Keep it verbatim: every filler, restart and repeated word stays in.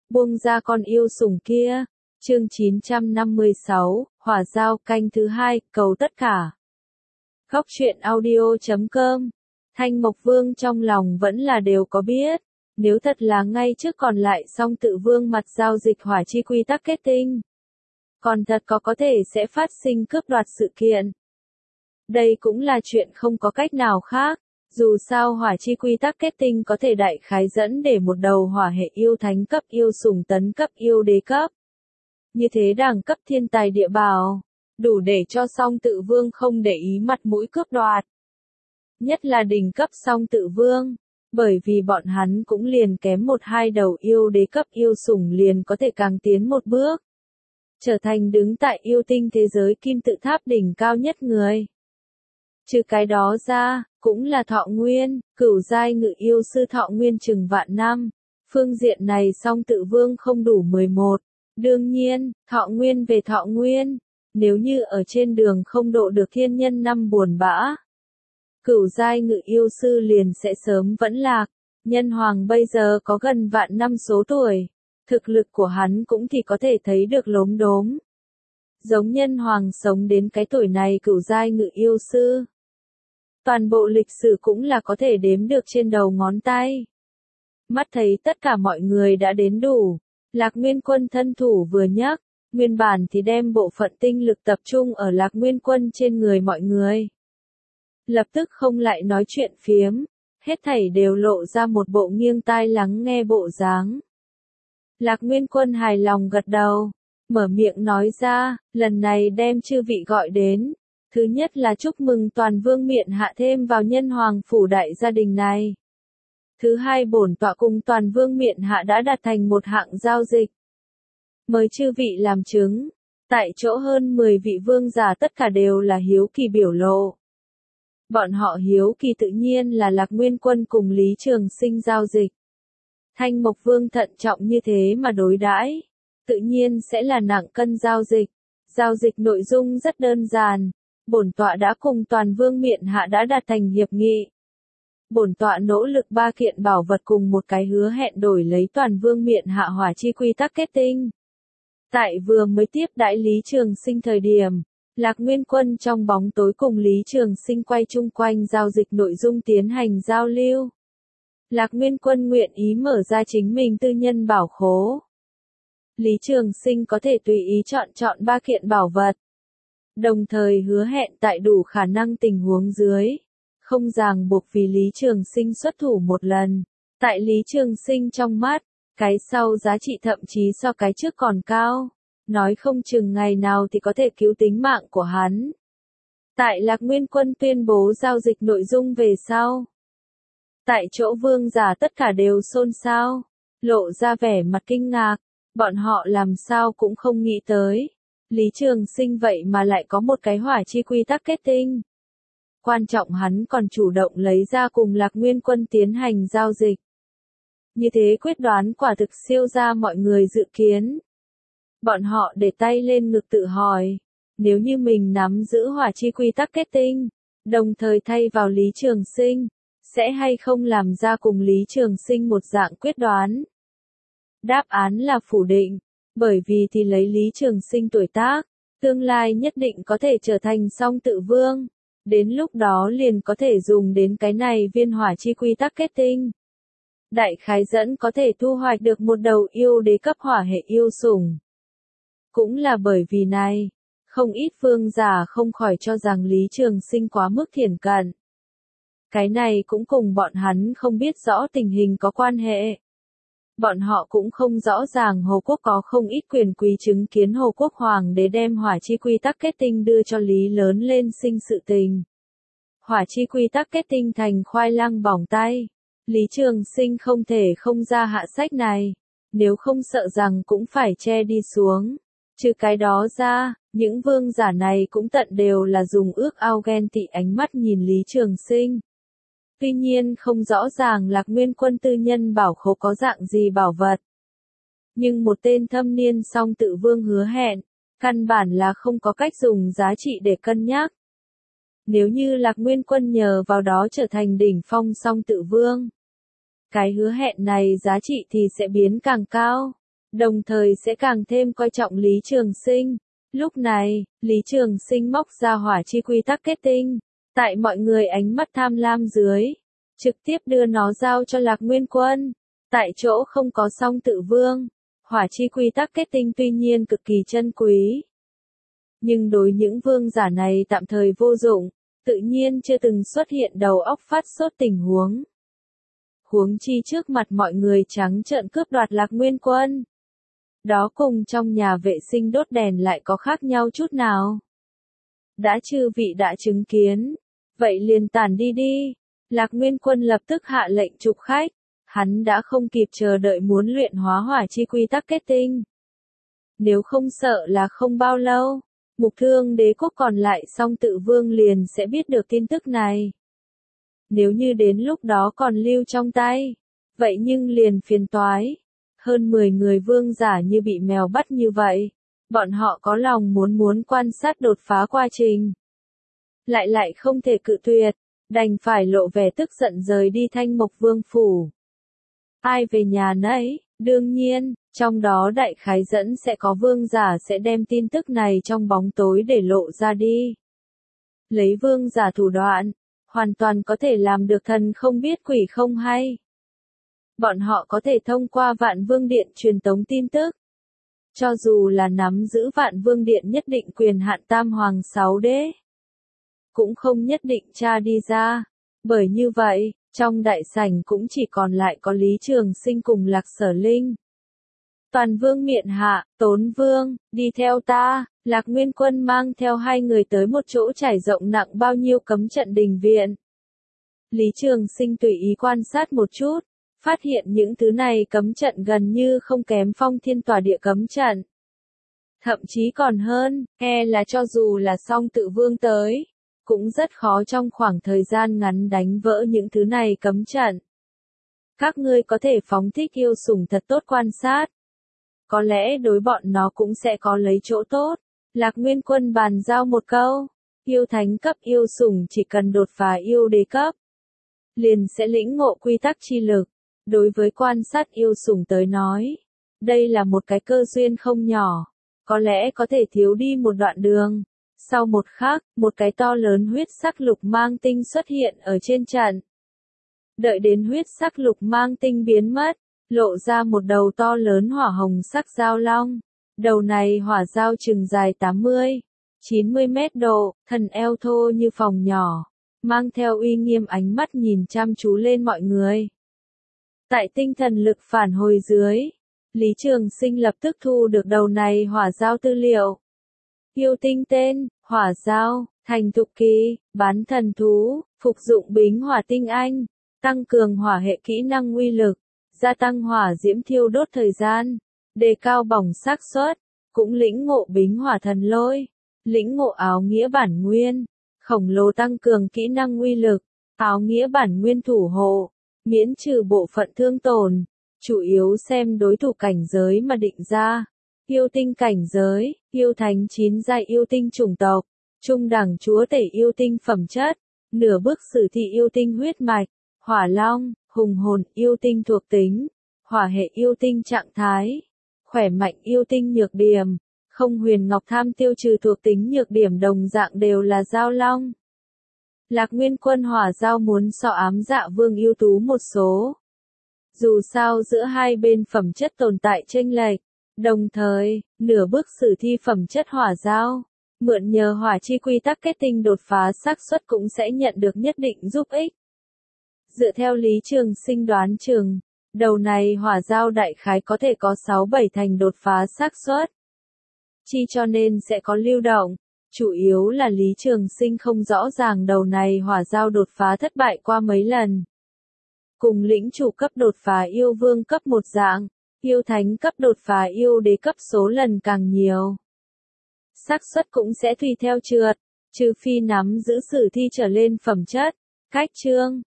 buông ra con yêu sủng kia. Chương chín trăm năm mươi sáu, Hỏa Giao canh thứ hai, cầu tất cả. Góc truyện audio chấm com. Thanh Mộc Vương trong lòng vẫn là đều có biết, nếu thật là ngay trước còn lại Song Tự Vương mặt giao dịch hỏa chi quy tắc kết tinh, còn thật có có thể sẽ phát sinh cướp đoạt sự kiện. Đây cũng là chuyện không có cách nào khác, dù sao hỏa chi quy tắc kết tinh có thể đại khái dẫn để một đầu hỏa hệ yêu thánh cấp yêu sủng tấn cấp yêu đế cấp. Như thế đẳng cấp thiên tài địa bảo, đủ để cho Song Tự Vương không để ý mặt mũi cướp đoạt. Nhất là đỉnh cấp Song Tự Vương, bởi vì bọn hắn cũng liền kém một hai đầu yêu đế cấp yêu sủng liền có thể càng tiến một bước, trở thành đứng tại yêu tinh thế giới kim tự tháp đỉnh cao nhất người. Trừ cái đó ra, cũng là thọ nguyên, cửu giai ngự yêu sư thọ nguyên chừng vạn năm, phương diện này Song Tự Vương không đủ mười một. Đương nhiên, thọ nguyên về thọ nguyên, nếu như ở trên đường không độ được thiên nhân năm buồn bã, cửu giai ngự yêu sư liền sẽ sớm vẫn lạc. Nhân hoàng bây giờ có gần vạn năm số tuổi, thực lực của hắn cũng thì có thể thấy được lốm đốm. Giống nhân hoàng sống đến cái tuổi này cửu giai ngự yêu sư, toàn bộ lịch sử cũng là có thể đếm được trên đầu ngón tay. Mắt thấy tất cả mọi người đã đến đủ, Lạc Nguyên Quân thân thủ vừa nhắc, nguyên bản thì đem bộ phận tinh lực tập trung ở Lạc Nguyên Quân trên người mọi người. Lập tức không lại nói chuyện phiếm, hết thảy đều lộ ra một bộ nghiêng tai lắng nghe bộ dáng. Lạc Nguyên Quân hài lòng gật đầu, mở miệng nói ra, lần này đem chư vị gọi đến. Thứ nhất là chúc mừng toàn vương miện hạ thêm vào nhân hoàng phủ đại gia đình này. Thứ hai bổn tọa cùng toàn vương miện hạ đã đạt thành một hạng giao dịch. Mời chư vị làm chứng. Tại chỗ hơn mười vị vương giả tất cả đều là hiếu kỳ biểu lộ. Bọn họ hiếu kỳ tự nhiên là Lạc Nguyên Quân cùng Lý Trường Sinh giao dịch. Thanh Mộc Vương thận trọng như thế mà đối đãi, tự nhiên sẽ là nặng cân giao dịch. Giao dịch nội dung rất đơn giản. Bổn tọa đã cùng toàn vương miện hạ đã đạt thành hiệp nghị. Bổn tọa nỗ lực ba kiện bảo vật cùng một cái hứa hẹn đổi lấy toàn vương miện hạ hỏa chi quy tắc kết tinh. Tại vừa mới tiếp đãi Lý Trường Sinh thời điểm, Lạc Nguyên Quân trong bóng tối cùng Lý Trường Sinh quay chung quanh giao dịch nội dung tiến hành giao lưu. Lạc Nguyên Quân nguyện ý mở ra chính mình tư nhân bảo khố. Lý Trường Sinh có thể tùy ý chọn chọn ba kiện bảo vật. Đồng thời hứa hẹn tại đủ khả năng tình huống dưới, không ràng buộc vì Lý Trường Sinh xuất thủ một lần. Tại Lý Trường Sinh trong mắt, cái sau giá trị thậm chí so cái trước còn cao, nói không chừng ngày nào thì có thể cứu tính mạng của hắn. Tại Lạc Nguyên Quân tuyên bố giao dịch nội dung về sau, tại chỗ vương giả tất cả đều xôn xao, lộ ra vẻ mặt kinh ngạc, bọn họ làm sao cũng không nghĩ tới. Lý Trường Sinh vậy mà lại có một cái hỏa chi quy tắc kết tinh. Quan trọng hắn còn chủ động lấy ra cùng Lạc Nguyên Quân tiến hành giao dịch. Như thế quyết đoán quả thực siêu ra mọi người dự kiến. Bọn họ để tay lên ngực tự hỏi, nếu như mình nắm giữ hỏa chi quy tắc kết tinh, đồng thời thay vào Lý Trường Sinh, sẽ hay không làm ra cùng Lý Trường Sinh một dạng quyết đoán? Đáp án là phủ định. Bởi vì thì lấy Lý Trường Sinh tuổi tác, tương lai nhất định có thể trở thành Song Tự Vương. Đến lúc đó liền có thể dùng đến cái này viên hỏa chi quy tắc kết tinh. Đại khái dẫn có thể thu hoạch được một đầu yêu đế cấp hỏa hệ yêu sủng. Cũng là bởi vì này, không ít vương giả không khỏi cho rằng Lý Trường Sinh quá mức thiển cận. Cái này cũng cùng bọn hắn không biết rõ tình hình có quan hệ. Bọn họ cũng không rõ ràng Hồ Quốc có không ít quyền quý chứng kiến Hồ Quốc Hoàng đế đem hỏa chi quy tắc kết tinh đưa cho Lý lớn lên sinh sự tình. Hỏa chi quy tắc kết tinh thành khoai lang bỏng tay. Lý Trường Sinh không thể không ra hạ sách này, nếu không sợ rằng cũng phải che đi xuống. Trừ cái đó ra, những vương giả này cũng tận đều là dùng ước ao ghen tị ánh mắt nhìn Lý Trường Sinh. Tuy nhiên không rõ ràng Lạc Nguyên Quân tư nhân bảo khố có dạng gì bảo vật. Nhưng một tên thâm niên Song Tự Vương hứa hẹn, căn bản là không có cách dùng giá trị để cân nhắc. Nếu như Lạc Nguyên Quân nhờ vào đó trở thành đỉnh phong Song Tự Vương, cái hứa hẹn này giá trị thì sẽ biến càng cao. đồng thời sẽ càng thêm coi trọng Lý Trường Sinh. Lúc này, Lý Trường Sinh móc ra hỏa chi quy tắc kết tinh, tại mọi người ánh mắt tham lam dưới, trực tiếp đưa nó giao cho Lạc Nguyên Quân. Tại chỗ không có song tự vương, hỏa chi quy tắc kết tinh tuy nhiên cực kỳ chân quý. Nhưng đối những vương giả này tạm thời vô dụng, tự nhiên chưa từng xuất hiện đầu óc phát sốt tình huống. Huống chi trước mặt mọi người trắng trợn cướp đoạt Lạc Nguyên Quân. Đó cùng trong nhà vệ sinh đốt đèn lại có khác nhau chút nào. Đã chư vị đã chứng kiến, vậy liền tản đi đi. Lạc Nguyên Quân lập tức hạ lệnh trục khách, hắn đã không kịp chờ đợi muốn luyện hóa hỏa chi quy tắc kết tinh. Nếu không sợ là không bao lâu, Mục Thương Đế quốc còn lại song tự vương liền sẽ biết được tin tức này. Nếu như đến lúc đó còn lưu trong tay, vậy nhưng liền phiền toái. Hơn mười người vương giả như bị mèo bắt như vậy, bọn họ có lòng muốn muốn quan sát đột phá quá trình. Lại lại không thể cự tuyệt, đành phải lộ vẻ tức giận rời đi Thanh Mộc Vương phủ. Ai về nhà nấy, đương nhiên, trong đó đại khái dẫn sẽ có vương giả sẽ đem tin tức này trong bóng tối để lộ ra đi. Lấy vương giả thủ đoạn, hoàn toàn có thể làm được thần không biết quỷ không hay. Bọn họ có thể thông qua Vạn Vương Điện truyền tống tin tức. Cho dù là nắm giữ Vạn Vương Điện nhất định quyền hạn Tam Hoàng Sáu Đế, cũng không nhất định tra đi ra. Bởi như vậy, trong đại sảnh cũng chỉ còn lại có Lý Trường Sinh cùng Lạc Sở Linh. Toàn Vương miện hạ, Tốn Vương, đi theo ta. Lạc Nguyên Quân mang theo hai người tới một chỗ trải rộng nặng bao nhiêu cấm trận đình viện. Lý Trường Sinh tùy ý quan sát một chút, phát hiện những thứ này cấm trận gần như không kém Phong Thiên Tỏa Địa cấm trận. Thậm chí còn hơn, e là cho dù là song tự vương tới, cũng rất khó trong khoảng thời gian ngắn đánh vỡ những thứ này cấm trận. Các ngươi có thể phóng thích yêu sủng thật tốt quan sát. Có lẽ đối bọn nó cũng sẽ có lấy chỗ tốt. Lạc Nguyên Quân bàn giao một câu, yêu thánh cấp yêu sủng chỉ cần đột phá yêu đế cấp, liền sẽ lĩnh ngộ quy tắc chi lực. Đối với quan sát yêu sủng tới nói, đây là một cái cơ duyên không nhỏ, có lẽ có thể thiếu đi một đoạn đường. Sau một khắc, một cái to lớn huyết sắc lục mang tinh xuất hiện ở trên trận. Đợi đến huyết sắc lục mang tinh biến mất, lộ ra một đầu to lớn hỏa hồng sắc dao long. Đầu này hỏa dao chừng dài tám mươi, chín mươi mét độ, thân eo thô như phòng nhỏ, mang theo uy nghiêm ánh mắt nhìn chăm chú lên mọi người. Tại tinh thần lực phản hồi dưới, Lý Trường Sinh lập tức thu được đầu này hỏa dao tư liệu. Yêu tinh tên, hỏa dao, thành thục kỳ, bán thần thú, phục dụng bính hỏa tinh anh, tăng cường hỏa hệ kỹ năng uy lực, gia tăng hỏa diễm thiêu đốt thời gian, đề cao bỏng xác suất, cũng lĩnh ngộ bính hỏa thần lôi, lĩnh ngộ áo nghĩa bản nguyên, khổng lồ tăng cường kỹ năng uy lực, áo nghĩa bản nguyên thủ hộ, miễn trừ bộ phận thương tổn, chủ yếu xem đối thủ cảnh giới mà định ra. Yêu tinh cảnh giới, yêu thánh chín giai yêu tinh chủng tộc, trung đẳng chúa tể yêu tinh phẩm chất, nửa bước sử thi yêu tinh huyết mạch, hỏa long, hùng hồn yêu tinh thuộc tính, hỏa hệ yêu tinh trạng thái, khỏe mạnh yêu tinh nhược điểm, không huyền ngọc tham tiêu trừ thuộc tính nhược điểm đồng dạng đều là giao long. Lạc Nguyên Quân hỏa giao muốn so ám dạ vương ưu tú một số. Dù sao giữa hai bên phẩm chất tồn tại chênh lệch, đồng thời, nửa bước sử thi phẩm chất hỏa giao, mượn nhờ hỏa chi quy tắc kết tinh đột phá xác suất cũng sẽ nhận được nhất định giúp ích. Dựa theo Lý Trường Sinh đoán chừng, đầu này hỏa giao đại khái có thể có sáu bảy thành đột phá xác suất. Chi cho nên sẽ có lưu động, chủ yếu là Lý Trường Sinh không rõ ràng đầu này hỏa giao đột phá thất bại qua mấy lần. Cùng lĩnh chủ cấp đột phá yêu vương cấp một dạng, yêu thánh cấp đột phá yêu đế cấp số lần càng nhiều. Xác suất cũng sẽ tùy theo trượt, trừ phi nắm giữ sử thi trở lên phẩm chất. Cách chương